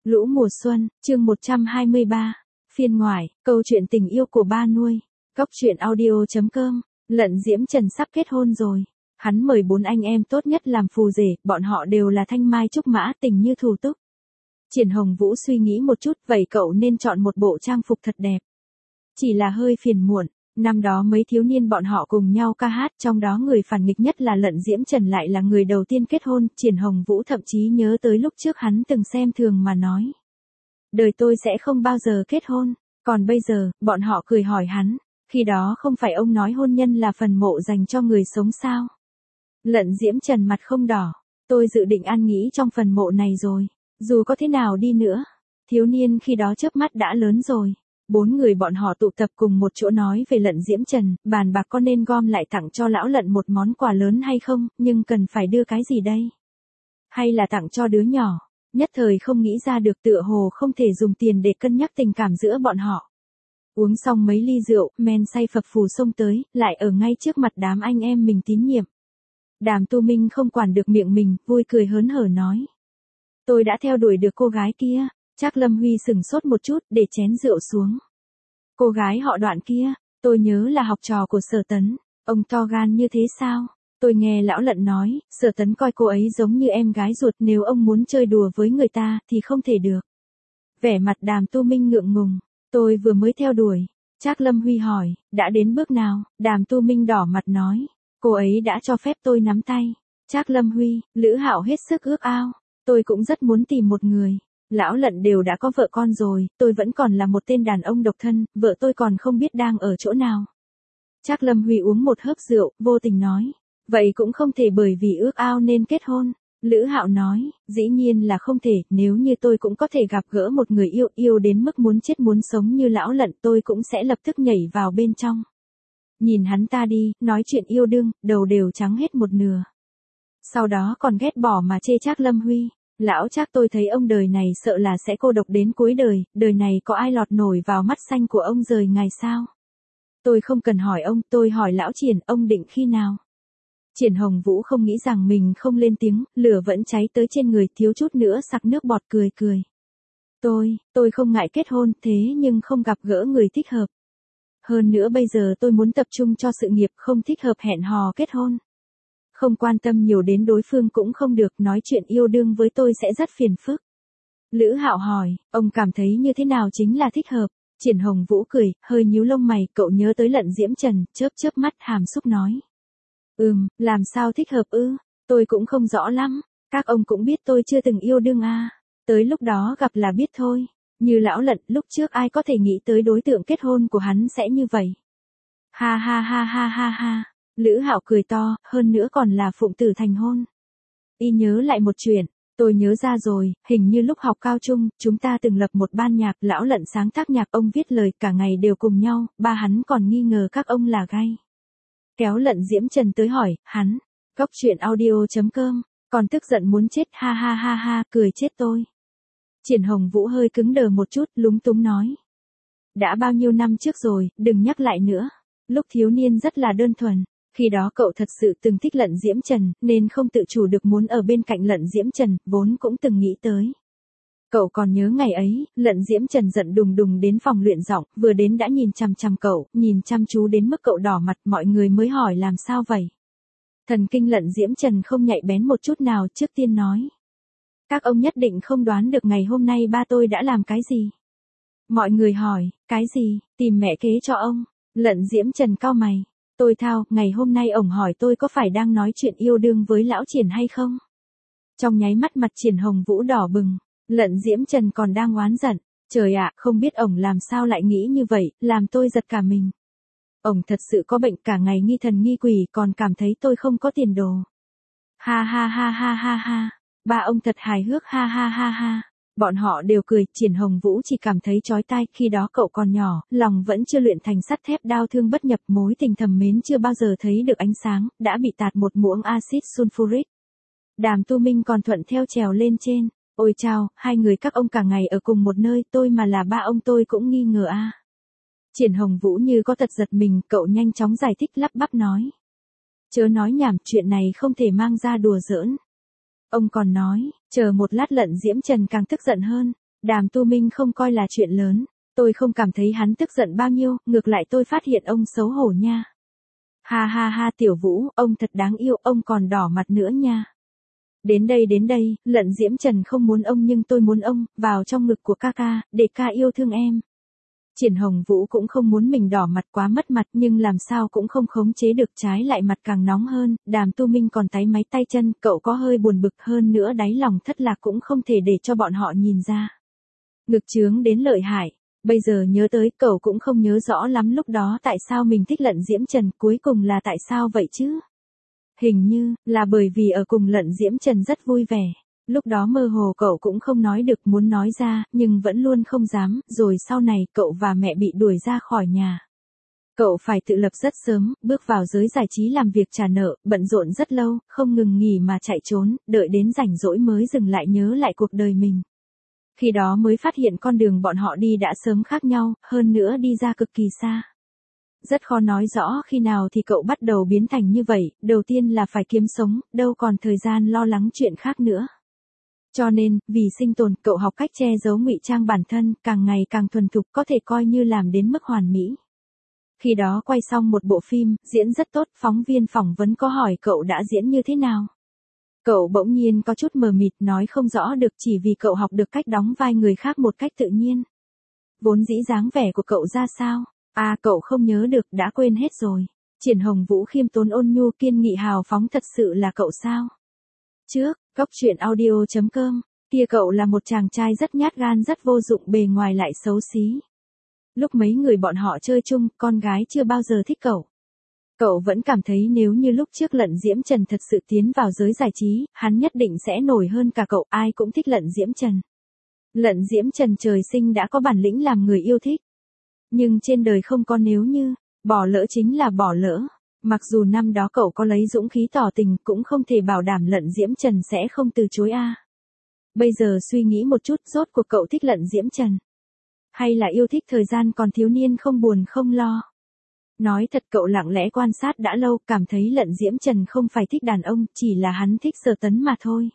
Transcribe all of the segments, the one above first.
Lũ mùa xuân, chương 123. Phiên ngoại, câu chuyện tình yêu của ba nuôi. Góc truyện audio.com. Lận Diễm Trần sắp kết hôn rồi. Hắn mời 4 anh em tốt nhất làm phù rể, bọn họ đều là thanh mai trúc mã, tình như thủ túc. Triển Hồng Vũ suy nghĩ một chút, vậy cậu nên chọn một bộ trang phục thật đẹp. Chỉ là hơi phiền muộn, năm đó mấy thiếu niên bọn họ cùng nhau ca hát, trong đó người phản nghịch nhất là Lận Diễm Trần lại là người đầu tiên kết hôn. Triển Hồng Vũ thậm chí nhớ tới lúc trước hắn từng xem thường mà nói: đời tôi sẽ không bao giờ kết hôn. Còn bây giờ, bọn họ cười hỏi hắn: khi đó không phải ông nói hôn nhân là phần mộ dành cho người sống sao? Lận Diễm Trần mặt không đỏ: tôi dự định an nghỉ trong phần mộ này rồi. Dù có thế nào đi nữa, thiếu niên khi đó chớp mắt đã lớn rồi. 4 người bọn họ tụ tập cùng một chỗ nói về Lận Diễm Trần, bàn bạc có nên gom lại tặng cho lão Lận một món quà lớn hay không, nhưng cần phải đưa cái gì đây? Hay là tặng cho đứa nhỏ? Nhất thời không nghĩ ra được, tựa hồ không thể dùng tiền để cân nhắc tình cảm giữa bọn họ. Uống xong mấy ly rượu, men say phập phù xông tới, lại ở ngay trước mặt đám anh em mình tín nhiệm. Đàm Tu Minh không quản được miệng mình, vui cười hớn hở nói: tôi đã theo đuổi được cô gái kia. Trác Lâm Huy sửng sốt một chút, để chén rượu xuống. Cô gái họ Đoạn kia, tôi nhớ là học trò của Sở Tấn. Ông to gan như thế sao? Tôi nghe lão Lận nói, Sở Tấn coi cô ấy giống như em gái ruột, nếu ông muốn chơi đùa với người ta, thì không thể được. Vẻ mặt Đàm Tu Minh ngượng ngùng: tôi vừa mới theo đuổi. Trác Lâm Huy hỏi: đã đến bước nào? Đàm Tu Minh đỏ mặt nói: cô ấy đã cho phép tôi nắm tay. Trác Lâm Huy: Lữ Hạo hết sức ước ao. Tôi cũng rất muốn tìm một người. Lão Lận đều đã có vợ con rồi, tôi vẫn còn là một tên đàn ông độc thân, vợ tôi còn không biết đang ở chỗ nào. Trác Lâm Huy uống một hớp rượu, vô tình nói: vậy cũng không thể bởi vì ước ao nên kết hôn. Lữ Hạo nói: dĩ nhiên là không thể, nếu như tôi cũng có thể gặp gỡ một người yêu đến mức muốn chết muốn sống như lão Lận, tôi cũng sẽ lập tức nhảy vào bên trong. Nhìn hắn ta đi, nói chuyện yêu đương, đầu đều trắng hết một nửa. Sau đó còn ghét bỏ mà chê Trác Lâm Huy: lão Trác, tôi thấy ông đời này sợ là sẽ cô độc đến cuối đời, đời này có ai lọt nổi vào mắt xanh của ông rời ngày sao? Tôi không cần hỏi ông, tôi hỏi lão Triển, ông định khi nào? Triển Hồng Vũ không nghĩ rằng mình không lên tiếng, lửa vẫn cháy tới trên người, thiếu chút nữa sặc nước bọt, cười. Tôi không ngại kết hôn, thế nhưng không gặp gỡ người thích hợp. Hơn nữa bây giờ tôi muốn tập trung cho sự nghiệp, không thích hợp hẹn hò kết hôn. Không quan tâm nhiều đến đối phương cũng không được, nói chuyện yêu đương với tôi sẽ rất phiền phức. Lữ Hạo hỏi: ông cảm thấy như thế nào chính là thích hợp? Triển Hồng Vũ cười, hơi nhíu lông mày, cậu nhớ tới Lận Diễm Trần, chớp mắt hàm xúc nói: làm sao thích hợp ư? Tôi cũng không rõ lắm, các ông cũng biết tôi chưa từng yêu đương à. Tới lúc đó gặp là biết thôi. Như lão Lận, lúc trước ai có thể nghĩ tới đối tượng kết hôn của hắn sẽ như vậy. Ha ha ha ha ha ha. Lữ Hạo cười to, hơn nữa còn là phụng tử thành hôn. Y nhớ lại một chuyện, tôi nhớ ra rồi, hình như lúc học cao trung, chúng ta từng lập một ban nhạc, lão Lận sáng tác nhạc, ông viết lời, cả ngày đều cùng nhau, ba hắn còn nghi ngờ các ông là gay. Kéo Lận Diễm Trần tới hỏi, hắn, góc truyện audio.com, còn tức giận muốn chết, ha ha ha ha, cười chết tôi. Triển Hồng Vũ hơi cứng đờ một chút, lúng túng nói: đã bao nhiêu năm trước rồi, đừng nhắc lại nữa. Lúc thiếu niên rất là đơn thuần. Khi đó cậu thật sự từng thích Lận Diễm Trần, nên không tự chủ được muốn ở bên cạnh Lận Diễm Trần, vốn cũng từng nghĩ tới. Cậu còn nhớ ngày ấy, Lận Diễm Trần giận đùng đùng đến phòng luyện giọng, vừa đến đã nhìn chằm chằm cậu, nhìn chăm chú đến mức cậu đỏ mặt, mọi người mới hỏi làm sao vậy. Thần kinh Lận Diễm Trần không nhạy bén một chút nào, trước tiên nói: các ông nhất định không đoán được ngày hôm nay ba tôi đã làm cái gì. Mọi người hỏi: cái gì? Tìm mẹ kế cho ông. Lận Diễm Trần cau mày: tôi thao, ngày hôm nay ổng hỏi tôi có phải đang nói chuyện yêu đương với lão Triển hay không? Trong nháy mắt mặt Triển Hồng Vũ đỏ bừng. Lận Diễm Trần còn đang oán giận: trời ạ, không biết ổng làm sao lại nghĩ như vậy, làm tôi giật cả mình. Ổng thật sự có bệnh, cả ngày nghi thần nghi quỷ, còn cảm thấy tôi không có tiền đồ. Ha ha ha ha ha ha. Ba ông thật hài hước, ha ha ha ha. Bọn họ đều cười, Triển Hồng Vũ chỉ cảm thấy chói tai, khi đó cậu còn nhỏ, lòng vẫn chưa luyện thành sắt thép, đau thương bất nhập, mối tình thầm mến chưa bao giờ thấy được ánh sáng, đã bị tạt một muỗng axit sulfuric. Đàm Tu Minh còn thuận theo trèo lên trên: ôi chao, hai người các ông cả ngày ở cùng một nơi, tôi mà là ba ông tôi cũng nghi ngờ a. Triển Hồng Vũ như có tật giật mình, cậu nhanh chóng giải thích, lắp bắp nói: chớ nói nhảm, chuyện này không thể mang ra đùa giỡn. Ông còn nói, chờ một lát. Lận Diễm Trần càng tức giận hơn. Đàm Tu Minh không coi là chuyện lớn, tôi không cảm thấy hắn tức giận bao nhiêu, ngược lại tôi phát hiện ông xấu hổ nha. Ha ha ha Tiểu Vũ, ông thật đáng yêu, ông còn đỏ mặt nữa nha. Đến đây, Lận Diễm Trần không muốn ông nhưng tôi muốn ông, vào trong ngực của ca ca, để ca yêu thương em. Triển Hồng Vũ cũng không muốn mình đỏ mặt quá mất mặt nhưng làm sao cũng không khống chế được, trái lại mặt càng nóng hơn, Đàm Tu Minh còn táy máy tay chân, cậu có hơi buồn bực hơn nữa, đáy lòng thất lạc cũng không thể để cho bọn họ nhìn ra. Ngực trướng đến lợi hại, bây giờ nhớ tới cậu cũng không nhớ rõ lắm lúc đó tại sao mình thích Lận Diễm Trần, cuối cùng là tại sao vậy chứ? Hình như là bởi vì ở cùng Lận Diễm Trần rất vui vẻ. Lúc đó mơ hồ cậu cũng không nói được, muốn nói ra, nhưng vẫn luôn không dám, rồi sau này cậu và mẹ bị đuổi ra khỏi nhà. Cậu phải tự lập rất sớm, bước vào giới giải trí làm việc trả nợ, bận rộn rất lâu, không ngừng nghỉ mà chạy trốn, đợi đến rảnh rỗi mới dừng lại nhớ lại cuộc đời mình. Khi đó mới phát hiện con đường bọn họ đi đã sớm khác nhau, hơn nữa đi ra cực kỳ xa. Rất khó nói rõ khi nào thì cậu bắt đầu biến thành như vậy, đầu tiên là phải kiếm sống, đâu còn thời gian lo lắng chuyện khác nữa. Cho nên, vì sinh tồn, cậu học cách che giấu ngụy trang bản thân, càng ngày càng thuần thục, có thể coi như làm đến mức hoàn mỹ. Khi đó quay xong một bộ phim, diễn rất tốt, phóng viên phỏng vấn có hỏi cậu đã diễn như thế nào. Cậu bỗng nhiên có chút mờ mịt, nói không rõ được, chỉ vì cậu học được cách đóng vai người khác một cách tự nhiên. Vốn dĩ dáng vẻ của cậu ra sao? À, cậu không nhớ được, đã quên hết rồi. Triển Hồng Vũ khiêm tốn ôn nhu kiên nghị hào phóng, thật sự là cậu sao? Trước, Cốc Truyện Audio.com, kia cậu là một chàng trai rất nhát gan, rất vô dụng, bề ngoài lại xấu xí. Lúc mấy người bọn họ chơi chung, con gái chưa bao giờ thích cậu. Cậu vẫn cảm thấy nếu như lúc trước Lận Diễm Trần thật sự tiến vào giới giải trí, hắn nhất định sẽ nổi hơn cả cậu, ai cũng thích Lận Diễm Trần. Lận Diễm Trần trời sinh đã có bản lĩnh làm người yêu thích. Nhưng trên đời không có nếu như, bỏ lỡ chính là bỏ lỡ. Mặc dù năm đó cậu có lấy dũng khí tỏ tình cũng không thể bảo đảm Lận Diễm Trần sẽ không từ chối a. Bây giờ suy nghĩ một chút, rốt cuộc cậu thích Lận Diễm Trần? Hay là yêu thích thời gian còn thiếu niên không buồn không lo? Nói thật, cậu lặng lẽ quan sát đã lâu, cảm thấy Lận Diễm Trần không phải thích đàn ông, chỉ là hắn thích Sở Tấn mà thôi.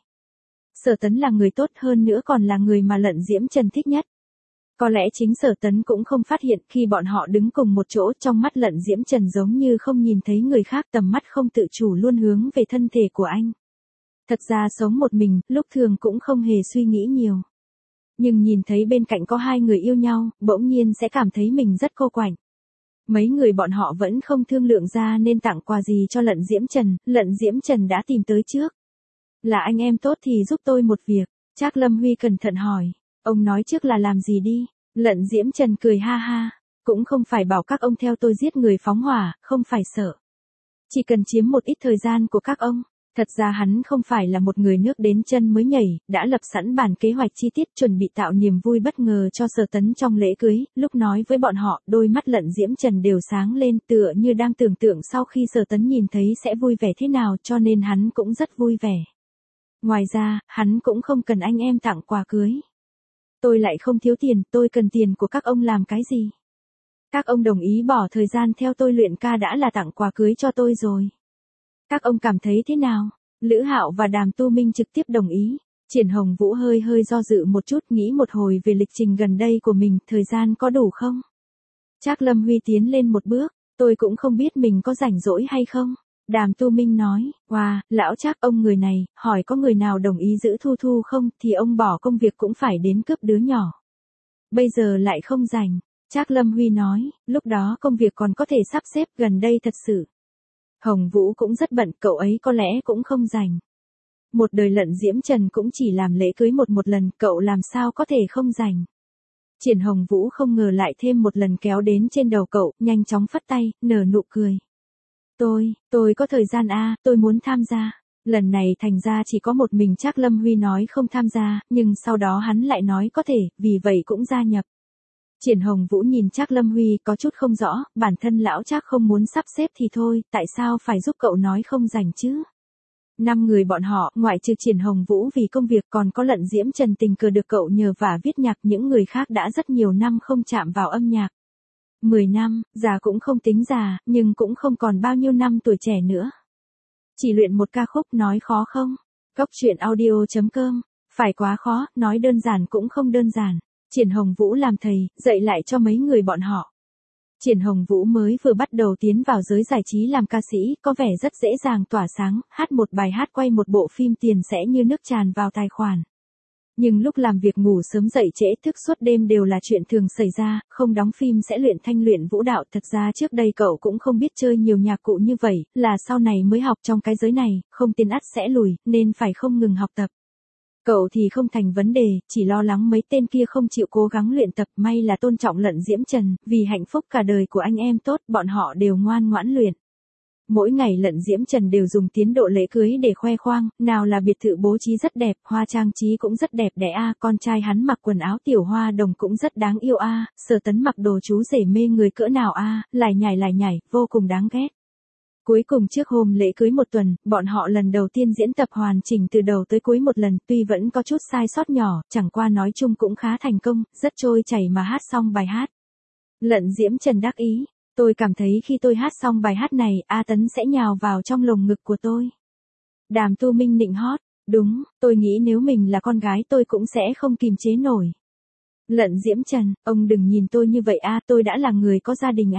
Sở Tấn là người tốt, hơn nữa còn là người mà Lận Diễm Trần thích nhất. Có lẽ chính Sở Tấn cũng không phát hiện, khi bọn họ đứng cùng một chỗ, trong mắt Lận Diễm Trần giống như không nhìn thấy người khác, tầm mắt không tự chủ luôn hướng về thân thể của anh. Thật ra sống một mình, lúc thường cũng không hề suy nghĩ nhiều. Nhưng nhìn thấy bên cạnh có hai người yêu nhau, bỗng nhiên sẽ cảm thấy mình rất cô quạnh. Mấy người bọn họ vẫn không thương lượng ra nên tặng quà gì cho Lận Diễm Trần đã tìm tới trước. Là anh em tốt thì giúp tôi một việc, Trác Lâm Huy cẩn thận hỏi. Ông nói trước là làm gì đi? Lận Diễm Trần cười ha ha. Cũng không phải bảo các ông theo tôi giết người phóng hỏa, không phải sợ. Chỉ cần chiếm một ít thời gian của các ông. Thật ra hắn không phải là một người nước đến chân mới nhảy, đã lập sẵn bản kế hoạch chi tiết chuẩn bị tạo niềm vui bất ngờ cho Sở Tấn trong lễ cưới. Lúc nói với bọn họ, đôi mắt Lận Diễm Trần đều sáng lên, tựa như đang tưởng tượng sau khi Sở Tấn nhìn thấy sẽ vui vẻ thế nào, cho nên hắn cũng rất vui vẻ. Ngoài ra, hắn cũng không cần anh em tặng quà cưới. Tôi lại không thiếu tiền, tôi cần tiền của các ông làm cái gì? Các ông đồng ý bỏ thời gian theo tôi luyện ca đã là tặng quà cưới cho tôi rồi. Các ông cảm thấy thế nào? Lữ Hạo và Đàm Tu Minh trực tiếp đồng ý. Triển Hồng Vũ hơi do dự một chút, nghĩ một hồi về lịch trình gần đây của mình, thời gian có đủ không? Trác Lâm Huy tiến lên một bước, tôi cũng không biết mình có rảnh rỗi hay không. Đàm Tu Minh nói, wow, lão Trác, ông người này, hỏi có người nào đồng ý giữ Thu Thu không, thì ông bỏ công việc cũng phải đến cướp đứa nhỏ. Bây giờ lại không rảnh. Trác Lâm Huy nói, lúc đó công việc còn có thể sắp xếp, gần đây thật sự. Hồng Vũ cũng rất bận, cậu ấy có lẽ cũng không rảnh. Một đời Lận Diễm Trần cũng chỉ làm lễ cưới một lần, cậu làm sao có thể không rảnh. Triển Hồng Vũ không ngờ lại thêm một lần kéo đến trên đầu cậu, nhanh chóng phất tay, nở nụ cười. Tôi có thời gian tôi muốn tham gia. Lần này thành ra chỉ có một mình Trác Lâm Huy nói không tham gia, nhưng sau đó hắn lại nói có thể, vì vậy cũng gia nhập. Triển Hồng Vũ nhìn Trác Lâm Huy có chút không rõ, bản thân lão Trác không muốn sắp xếp thì thôi, tại sao phải giúp cậu nói không rảnh chứ? 5 người bọn họ, ngoại trừ Triển Hồng Vũ vì công việc, còn có Lận Diễm Trần tình cờ được cậu nhờ vả viết nhạc, những người khác đã rất nhiều năm không chạm vào âm nhạc. 10 năm, già cũng không tính già, nhưng cũng không còn bao nhiêu năm tuổi trẻ nữa. Chỉ luyện một ca khúc nói khó không? Cốc Truyện Audio.com Phải quá khó, nói đơn giản cũng không đơn giản. Triển Hồng Vũ làm thầy, dạy lại cho mấy người bọn họ. Triển Hồng Vũ mới vừa bắt đầu tiến vào giới giải trí làm ca sĩ, có vẻ rất dễ dàng tỏa sáng, hát một bài hát quay một bộ phim tiền sẽ như nước tràn vào tài khoản. Nhưng lúc làm việc ngủ sớm dậy trễ thức suốt đêm đều là chuyện thường xảy ra, không đóng phim sẽ luyện thanh luyện vũ đạo. Thật ra trước đây cậu cũng không biết chơi nhiều nhạc cụ như vậy, là sau này mới học trong cái giới này, không tiền ắt sẽ lùi, nên phải không ngừng học tập. Cậu thì không thành vấn đề, chỉ lo lắng mấy tên kia không chịu cố gắng luyện tập. May là tôn trọng Lận Diễm Trần, vì hạnh phúc cả đời của anh em tốt, bọn họ đều ngoan ngoãn luyện. Mỗi ngày Lận Diễm Trần đều dùng tiến độ lễ cưới để khoe khoang, nào là biệt thự bố trí rất đẹp, hoa trang trí cũng rất đẹp đẽ con trai hắn mặc quần áo tiểu hoa đồng cũng rất đáng yêu Sở Tấn mặc đồ chú rể mê người cỡ nào lại nhảy, vô cùng đáng ghét. Cuối cùng trước hôm lễ cưới một tuần, bọn họ lần đầu tiên diễn tập hoàn chỉnh từ đầu tới cuối một lần, tuy vẫn có chút sai sót nhỏ, chẳng qua nói chung cũng khá thành công, rất trôi chảy mà hát xong bài hát. Lận Diễm Trần đắc ý. Tôi cảm thấy khi tôi hát xong bài hát này, A Tấn sẽ nhào vào trong lồng ngực của tôi. Đàm Tu Minh nịnh hót. Đúng, tôi nghĩ nếu mình là con gái tôi cũng sẽ không kìm chế nổi. Lận Diễm Trần, ông đừng nhìn tôi như vậy tôi đã là người có gia đình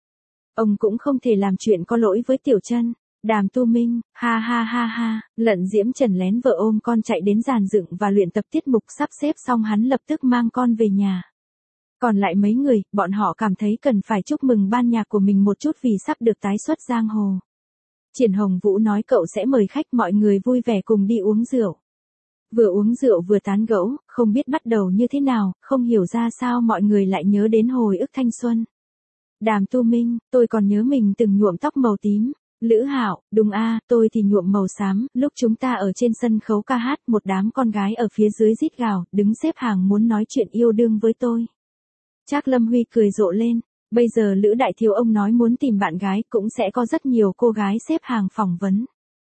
Ông cũng không thể làm chuyện có lỗi với Tiểu Trân. Đàm Tu Minh, ha ha ha ha, Lận Diễm Trần lén vợ ôm con chạy đến dàn dựng và luyện tập tiết mục sắp xếp xong hắn lập tức mang con về nhà. Còn lại mấy người, bọn họ cảm thấy cần phải chúc mừng ban nhạc của mình một chút vì sắp được tái xuất giang hồ. Triển Hồng Vũ nói cậu sẽ mời khách mọi người vui vẻ cùng đi uống rượu. Vừa uống rượu vừa tán gẫu, không biết bắt đầu như thế nào, không hiểu ra sao mọi người lại nhớ đến hồi ức thanh xuân. Đàm Tu Minh, tôi còn nhớ mình từng nhuộm tóc màu tím. Lữ Hạo, đúng tôi thì nhuộm màu xám, lúc chúng ta ở trên sân khấu ca hát, một đám con gái ở phía dưới rít gào, đứng xếp hàng muốn nói chuyện yêu đương với tôi. Trác Lâm Huy cười rộ lên, bây giờ Lữ đại thiếu ông nói muốn tìm bạn gái, cũng sẽ có rất nhiều cô gái xếp hàng phỏng vấn.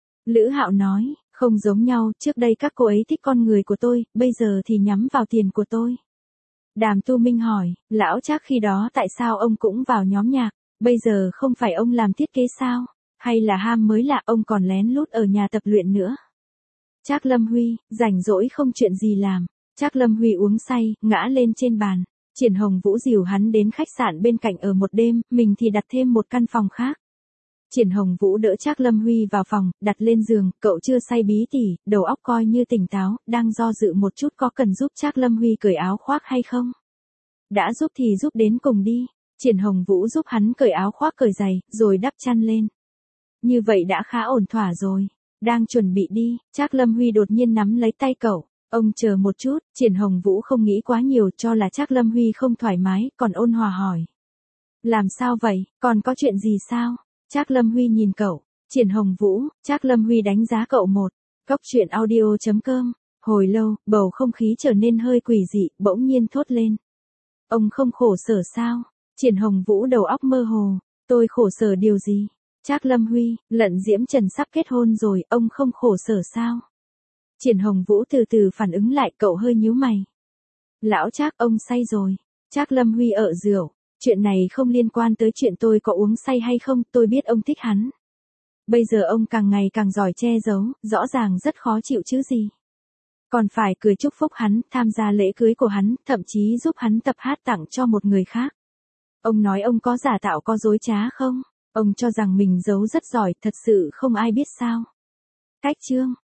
Lữ Hạo nói, không giống nhau, trước đây các cô ấy thích con người của tôi, bây giờ thì nhắm vào tiền của tôi. Đàm Tu Minh hỏi, lão Trác khi đó tại sao ông cũng vào nhóm nhạc, bây giờ không phải ông làm thiết kế sao, hay là ham mới lạ ông còn lén lút ở nhà tập luyện nữa. Trác Lâm Huy, rảnh rỗi không chuyện gì làm. Trác Lâm Huy uống say, ngã lên trên bàn. Triển Hồng Vũ dìu hắn đến khách sạn bên cạnh ở một đêm, mình thì đặt thêm một căn phòng khác. Triển Hồng Vũ đỡ Trác Lâm Huy vào phòng, đặt lên giường, cậu chưa say bí tỉ, đầu óc coi như tỉnh táo, đang do dự một chút có cần giúp Trác Lâm Huy cởi áo khoác hay không. Đã giúp thì giúp đến cùng đi. Triển Hồng Vũ giúp hắn cởi áo khoác cởi giày, rồi đắp chăn lên. Như vậy đã khá ổn thỏa rồi. Đang chuẩn bị đi, Trác Lâm Huy đột nhiên nắm lấy tay cậu. Ông chờ một chút, Triển Hồng Vũ không nghĩ quá nhiều cho là Trác Lâm Huy không thoải mái, còn ôn hòa hỏi. Làm sao vậy, còn có chuyện gì sao? Trác Lâm Huy nhìn cậu. Triển Hồng Vũ, Trác Lâm Huy đánh giá cậu một. Góc truyện audio.com. Hồi lâu, bầu không khí trở nên hơi quỷ dị, bỗng nhiên thốt lên. Ông không khổ sở sao? Triển Hồng Vũ đầu óc mơ hồ. Tôi khổ sở điều gì? Trác Lâm Huy, Lận Diễm Trần sắp kết hôn rồi, ông không khổ sở sao? Triển Hồng Vũ từ từ phản ứng lại, cậu hơi nhíu mày. Lão Trác, ông say rồi. Trác Lâm Huy ợ rượu. Chuyện này không liên quan tới chuyện tôi có uống say hay không, tôi biết ông thích hắn. Bây giờ ông càng ngày càng giỏi che giấu, rõ ràng rất khó chịu chứ gì. Còn phải cười chúc phúc hắn, tham gia lễ cưới của hắn, thậm chí giúp hắn tập hát tặng cho một người khác. Ông nói ông có giả tạo có dối trá không? Ông cho rằng mình giấu rất giỏi, thật sự không ai biết sao. Cách chương.